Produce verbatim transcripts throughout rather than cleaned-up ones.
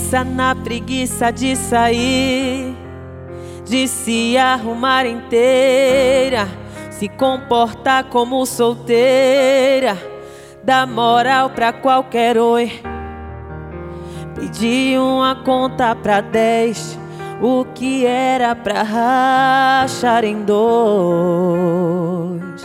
Pensa na preguiça de sair, de se arrumar inteira, se comportar como solteira, dá moral pra qualquer oi. Pedir uma conta pra dez, o que era pra rachar em dois.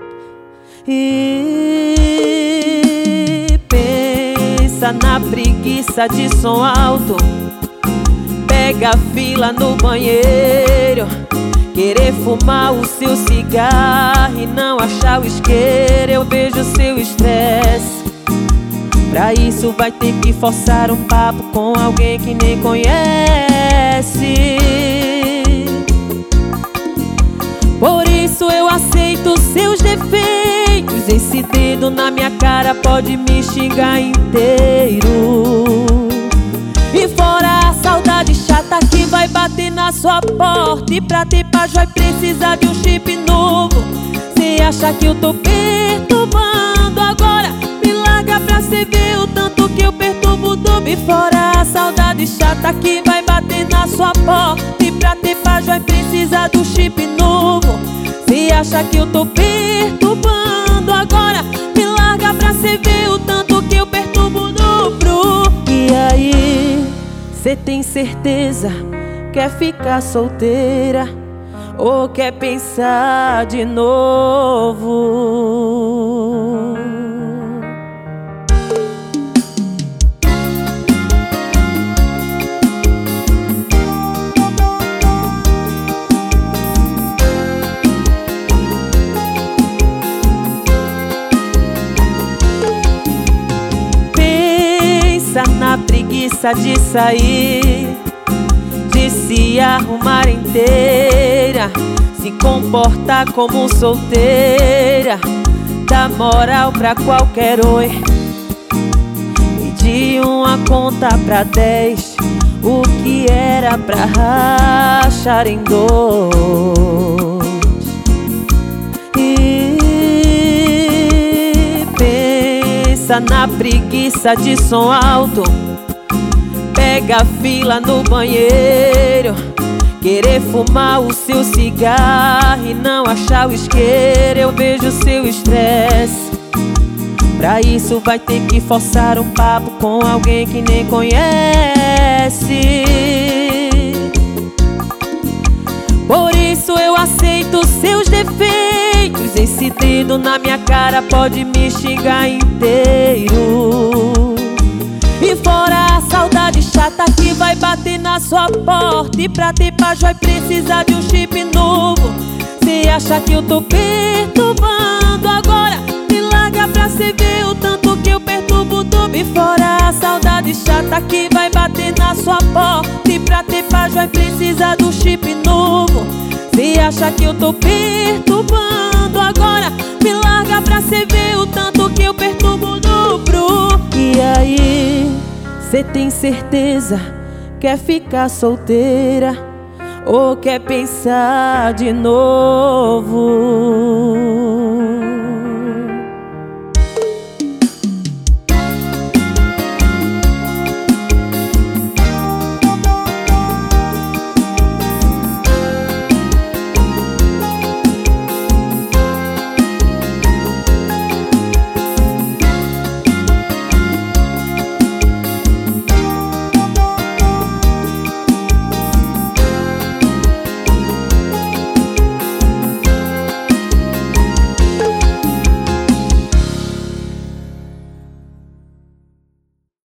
E pensa na preguiça de som alto, pega a fila no banheiro, querer fumar o seu cigarro e não achar o isqueiro. Eu vejo seu estresse, pra isso vai ter que forçar um papo com alguém que nem conhece. Por isso eu aceito seus defeitos, esse dedo na minha cara pode me xingar inteiro. E fora a saudade chata que vai bater na sua porta, e pra ter paz vai precisar de um chip novo. Cê acha que eu tô perturbando agora? Me larga pra cê ver o tanto que eu perturbo o dobro. E fora a saudade chata que vai bater na sua porta, e pra ter paz vai precisar do chip novo. Cê acha que eu tô perturbando agora? Me larga pra cê ver o tanto que eu perturbo o dobro. E aí, cê tem certeza? Quer ficar solteira ou quer pensar de novo? Pensa na preguiça de sair, de se arrumar inteira, se comportar como solteira, dá moral pra qualquer oi. Pedir uma conta pra dez, o que era pra rachar em dois. E pensa na preguiça de som alto, pega a fila no banheiro, querer fumar o seu cigarro e não achar o isqueiro. Eu vejo seu estresse, pra isso vai ter que forçar um papo com alguém que nem conhece. Por isso eu aceito seus defeitos, esse dedo na minha cara pode me xingar inteiro. E fora a saudade chata que vai bater na sua porta, e pra ter paz vai precisar de um chip novo. Cê acha que eu tô perturbando agora? Me larga pra cê ver o tanto que eu perturbo o dobro. E fora a saudade chata que vai bater na sua porta, e pra ter paz vai precisar do chip novo. Cê acha que eu tô perturbando agora? Me larga pra cê ver o tanto que eu perturbo o dobro. E aí, cê tem certeza? Quer ficar solteira ou quer pensar de novo?